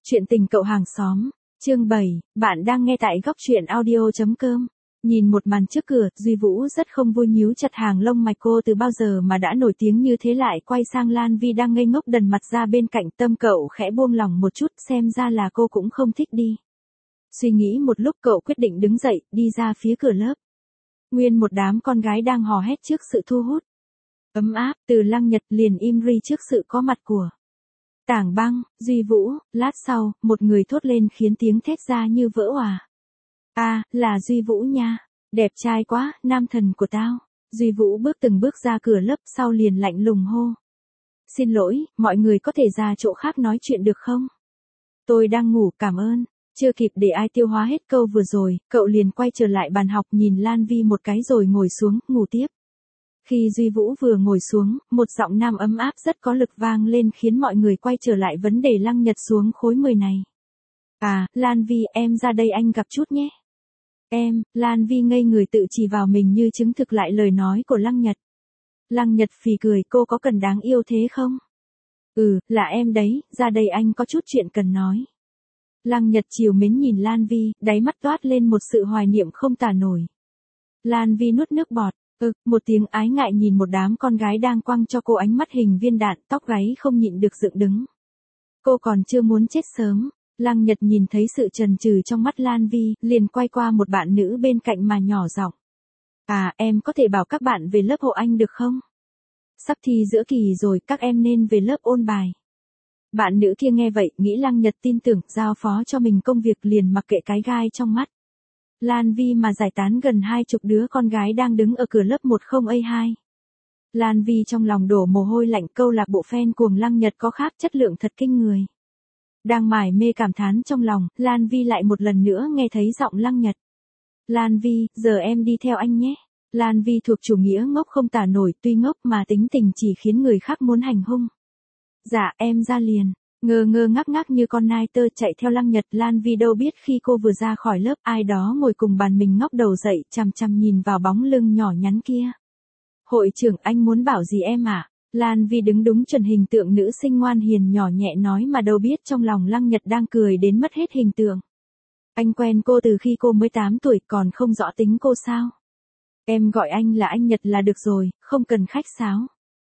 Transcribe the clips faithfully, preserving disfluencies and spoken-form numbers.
Chuyện tình cậu hàng xóm, chương bảy, bạn đang nghe tại góc truyện audio.com. Nhìn một màn trước cửa, Duy Vũ rất không vui nhíu chặt hàng lông mày, cô từ bao giờ mà đã nổi tiếng như thế lại quay sang Lan Vi đang ngây ngốc đần mặt ra bên cạnh, tâm cậu khẽ buông lỏng một chút, xem ra là cô cũng không thích đi. Suy nghĩ một lúc cậu quyết định đứng dậy, đi ra phía cửa lớp. Nguyên một đám con gái đang hò hét trước sự thu hút ấm áp từ Lăng Nhật liền im ri trước sự có mặt của Tảng Băng, Duy Vũ. Lát sau, một người thốt lên khiến tiếng thét ra như vỡ òa. À, là Duy Vũ nha. Đẹp trai quá, nam thần của tao. Duy Vũ bước từng bước ra cửa lớp, sau liền lạnh lùng hô. Xin lỗi, mọi người có thể ra chỗ khác nói chuyện được không? Tôi đang ngủ, cảm ơn. Chưa kịp để ai tiêu hóa hết câu vừa rồi, cậu liền quay trở lại bàn học nhìn Lan Vi một cái rồi ngồi xuống, ngủ tiếp. Khi Duy Vũ vừa ngồi xuống, một giọng nam ấm áp rất có lực vang lên khiến mọi người quay trở lại vấn đề Lăng Nhật xuống khối mười này. À, Lan Vi, em ra đây anh gặp chút nhé. Em, Lan Vi ngây người tự chỉ vào mình như chứng thực lại lời nói của Lăng Nhật. Lăng Nhật phì cười, cô có cần đáng yêu thế không? Ừ, là em đấy, ra đây anh có chút chuyện cần nói. Lăng Nhật trìu mến nhìn Lan Vi, đáy mắt toát lên một sự hoài niệm không tả nổi. Lan Vi nuốt nước bọt. Ừ, một tiếng ái ngại nhìn một đám con gái đang quăng cho cô ánh mắt hình viên đạn, tóc gáy không nhịn được dựng đứng. Cô còn chưa muốn chết sớm. Lăng Nhật nhìn thấy sự chần chừ trong mắt Lan Vi, liền quay qua một bạn nữ bên cạnh mà nhỏ giọng. À, em có thể bảo các bạn về lớp hộ anh được không? Sắp thi giữa kỳ rồi, các em nên về lớp ôn bài. Bạn nữ kia nghe vậy, nghĩ Lăng Nhật tin tưởng, giao phó cho mình công việc liền mặc kệ cái gai trong mắt Lan Vi mà giải tán gần hai chục đứa con gái đang đứng ở cửa lớp một không A hai. Lan Vi trong lòng đổ mồ hôi lạnh, câu lạc bộ fan cuồng Lăng Nhật có khác, chất lượng thật kinh người. Đang mải mê cảm thán trong lòng, Lan Vi lại một lần nữa nghe thấy giọng Lăng Nhật. Lan Vi, giờ em đi theo anh nhé. Lan Vi thuộc chủ nghĩa ngốc không tả nổi, tuy ngốc mà tính tình chỉ khiến người khác muốn hành hung. Dạ, em ra liền. Ngơ ngơ ngác ngác như con nai tơ chạy theo Lăng Nhật. Lan Vi đâu biết khi cô vừa ra khỏi lớp, ai đó ngồi cùng bàn mình ngóc đầu dậy, chằm chằm nhìn vào bóng lưng nhỏ nhắn kia. Hội trưởng, anh muốn bảo gì em à? Lan Vi đứng đúng chuẩn hình tượng nữ sinh ngoan hiền nhỏ nhẹ nói mà đâu biết trong lòng Lăng Nhật đang cười đến mất hết hình tượng. Anh quen cô từ khi cô mới tám tuổi, còn không rõ tính cô sao? Em gọi anh là anh Nhật là được rồi, không cần khách sáo.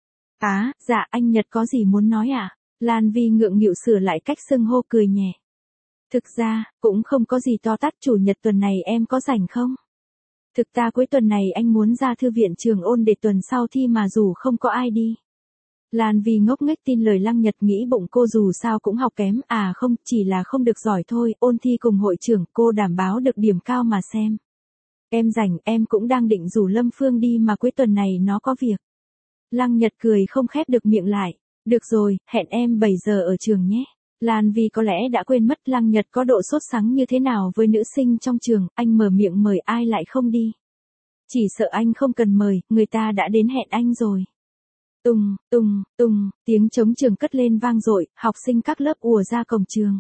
À, dạ, anh Nhật có gì muốn nói à? Lan Vi ngượng nghịu sửa lại cách xưng hô, cười nhẹ. Thực ra, cũng không có gì to tát, chủ nhật tuần này em có rảnh không? Thực ra cuối tuần này anh muốn ra thư viện trường ôn để tuần sau thi mà dù không có ai đi. Lan Vi ngốc nghếch tin lời Lăng Nhật, nghĩ bụng cô dù sao cũng học kém, à không, chỉ là không được giỏi thôi, ôn thi cùng hội trưởng, cô đảm bảo được điểm cao mà xem. Em rảnh, em cũng đang định rủ Lâm Phương đi mà cuối tuần này nó có việc. Lăng Nhật cười không khép được miệng lại. Được rồi, hẹn em bảy giờ ở trường nhé. Lan Vi có lẽ đã quên mất Lăng Nhật có độ sốt sắng như thế nào với nữ sinh trong trường, anh mở miệng mời ai lại không đi. Chỉ sợ anh không cần mời, người ta đã đến hẹn anh rồi. Tùng, tùng, tùng, tiếng trống trường cất lên vang dội, học sinh các lớp ùa ra cổng trường.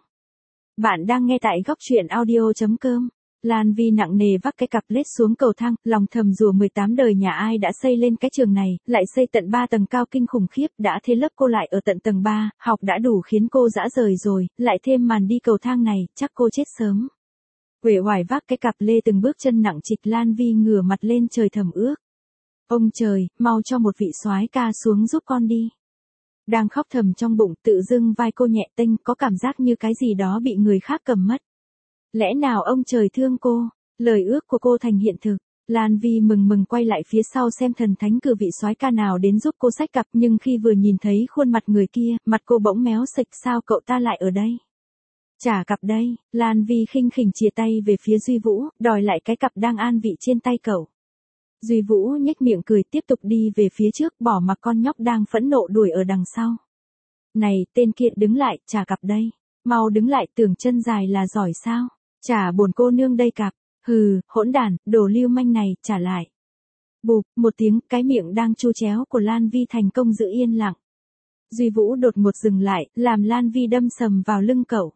Bạn đang nghe tại góc truyện audio.com. Lan Vi nặng nề vác cái cặp lết xuống cầu thang, lòng thầm rủa mười tám đời nhà ai đã xây lên cái trường này, lại xây tận ba tầng cao kinh khủng khiếp, đã thế lớp cô lại ở tận tầng ba, học đã đủ khiến cô dã rời rồi, lại thêm màn đi cầu thang này, chắc cô chết sớm. Uể oải vác cái cặp lê từng bước chân nặng trịch, Lan Vi ngửa mặt lên trời thầm ước. Ông trời, mau cho một vị soái ca xuống giúp con đi. Đang khóc thầm trong bụng, tự dưng vai cô nhẹ tênh, có cảm giác như cái gì đó bị người khác cầm mất. Lẽ nào ông trời thương cô, lời ước của cô thành hiện thực. Lan Vi mừng mừng quay lại phía sau xem thần thánh cử vị soái ca nào đến giúp cô xách cặp, nhưng khi vừa nhìn thấy khuôn mặt người kia, mặt cô bỗng méo xệch, sao cậu ta lại ở đây? Trả cặp đây. Lan Vi khinh khỉnh chìa tay về phía Duy Vũ, đòi lại cái cặp đang an vị trên tay cậu. Duy Vũ nhếch miệng cười, tiếp tục đi về phía trước, bỏ mặc con nhóc đang phẫn nộ đuổi ở đằng sau. Này, tên kia, đứng lại, trả cặp đây. Mau đứng lại, tưởng chân dài là giỏi sao? Trả bổn cô nương đây cặp. Hừ, hỗn đản, đồ lưu manh này, trả lại. Bụp, một tiếng, cái miệng đang chu chéo của Lan Vi thành công giữ yên lặng. Duy Vũ đột ngột dừng lại, làm Lan Vi đâm sầm vào lưng cậu.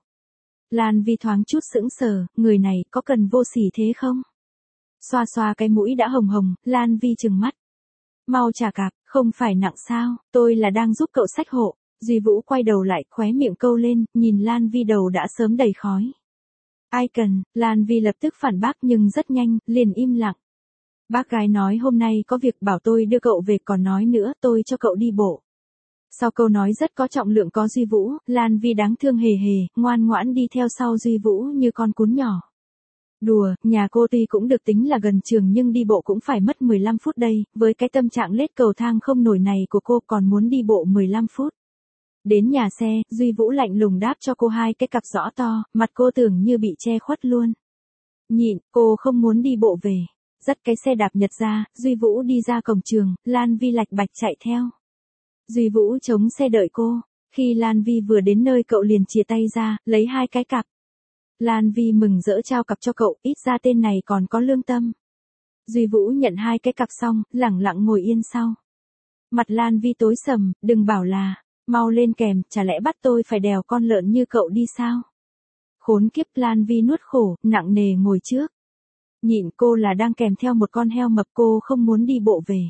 Lan Vi thoáng chút sững sờ, người này có cần vô sỉ thế không? Xoa xoa cái mũi đã hồng hồng, Lan Vi trừng mắt. Mau trả cặp, không phải nặng sao, tôi là đang giúp cậu xách hộ. Duy Vũ quay đầu lại, khóe miệng câu lên, nhìn Lan Vi đầu đã sớm đầy khói. Ai cần, Lan Vi lập tức phản bác nhưng rất nhanh, liền im lặng. Bác gái nói hôm nay có việc bảo tôi đưa cậu về, còn nói nữa tôi cho cậu đi bộ. Sau câu nói rất có trọng lượng có Duy Vũ, Lan Vi đáng thương hề hề, ngoan ngoãn đi theo sau Duy Vũ như con cún nhỏ. Đùa, nhà cô tuy cũng được tính là gần trường nhưng đi bộ cũng phải mất mười lăm phút đây, với cái tâm trạng lết cầu thang không nổi này của cô còn muốn đi bộ mười lăm phút. Đến nhà xe, Duy Vũ lạnh lùng đáp cho cô hai cái cặp rõ to, mặt cô tưởng như bị che khuất luôn. Nhịn, cô không muốn đi bộ về. Dắt cái xe đạp Nhật ra, Duy Vũ đi ra cổng trường, Lan Vi lạch bạch chạy theo. Duy Vũ chống xe đợi cô. Khi Lan Vi vừa đến nơi cậu liền chìa tay ra, lấy hai cái cặp. Lan Vi mừng rỡ trao cặp cho cậu, ít ra tên này còn có lương tâm. Duy Vũ nhận hai cái cặp xong, lẳng lặng ngồi yên sau. Mặt Lan Vi tối sầm, đừng bảo là, mau lên kèm, chả lẽ bắt tôi phải đèo con lợn như cậu đi sao? Khốn kiếp, Lan Vi nuốt khổ, nặng nề ngồi trước. Nhịn, cô là đang kèm theo một con heo mập, cô không muốn đi bộ về.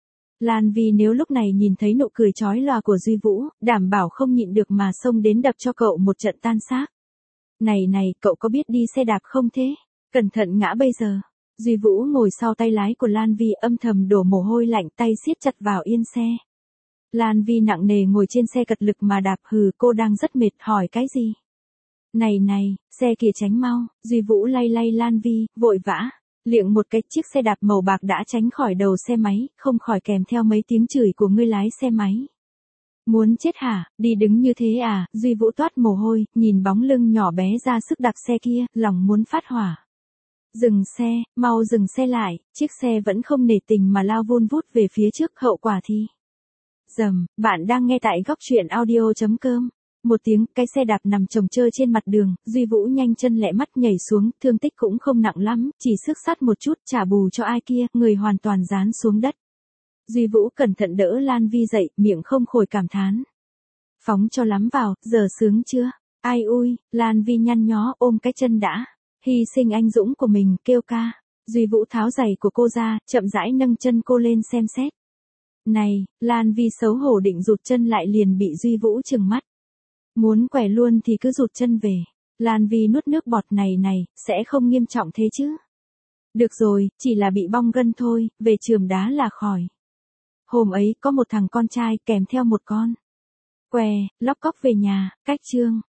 Lan Vi nếu lúc này nhìn thấy nụ cười chói lòa của Duy Vũ, đảm bảo không nhịn được mà xông đến đập cho cậu một trận tan xác. Này này, cậu có biết đi xe đạp không thế? Cẩn thận ngã bây giờ. Duy Vũ ngồi sau tay lái của Lan Vi âm thầm đổ mồ hôi lạnh, tay siết chặt vào yên xe. Lan Vi nặng nề ngồi trên xe cật lực mà đạp, hừ, cô đang rất mệt, hỏi cái gì? Này này, xe kìa tránh mau. Duy Vũ lay lay Lan Vi, vội vã. Liệng một cái, chiếc xe đạp màu bạc đã tránh khỏi đầu xe máy, không khỏi kèm theo mấy tiếng chửi của người lái xe máy. Muốn chết hả, đi đứng như thế à? Duy Vũ toát mồ hôi, nhìn bóng lưng nhỏ bé ra sức đạp xe kia, lòng muốn phát hỏa. Dừng xe, mau dừng xe lại, chiếc xe vẫn không nể tình mà lao vun vút về phía trước, hậu quả thì... Dầm, bạn đang nghe tại góc truyện audio chấm com. Một tiếng, cái xe đạp nằm chồng chơ trên mặt đường, Duy Vũ nhanh chân lẹ mắt nhảy xuống, thương tích cũng không nặng lắm, chỉ xước sắt một chút, trả bù cho ai kia, người hoàn toàn dán xuống đất. Duy Vũ cẩn thận đỡ Lan Vi dậy, miệng không khỏi cảm thán. Phóng cho lắm vào, giờ sướng chưa? Ai ui, Lan Vi nhăn nhó ôm cái chân đã. Hy sinh anh dũng của mình, kêu ca. Duy Vũ tháo giày của cô ra, chậm rãi nâng chân cô lên xem xét. Này, Lan Vi xấu hổ định rụt chân lại liền bị Duy Vũ trừng mắt. Muốn quẻ luôn thì cứ rụt chân về. Lan Vi nuốt nước bọt, này này, sẽ không nghiêm trọng thế chứ? Được rồi, chỉ là bị bong gân thôi, về chườm đá là khỏi. Hôm ấy có một thằng con trai kèm theo một con què, lóc cóc về nhà, cách chương.